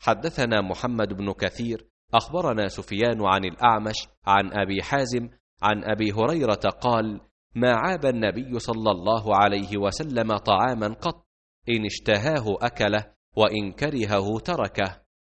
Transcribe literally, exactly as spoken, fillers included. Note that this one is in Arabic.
حدثنا محمد بن كثير أخبرنا سفيان عن الأعمش عن أبي حازم عن أبي هريرة قال: ما عاب النبي صلى الله عليه وسلم طعاما قط، إن اشتهاه أكله وإن كرهه تركه.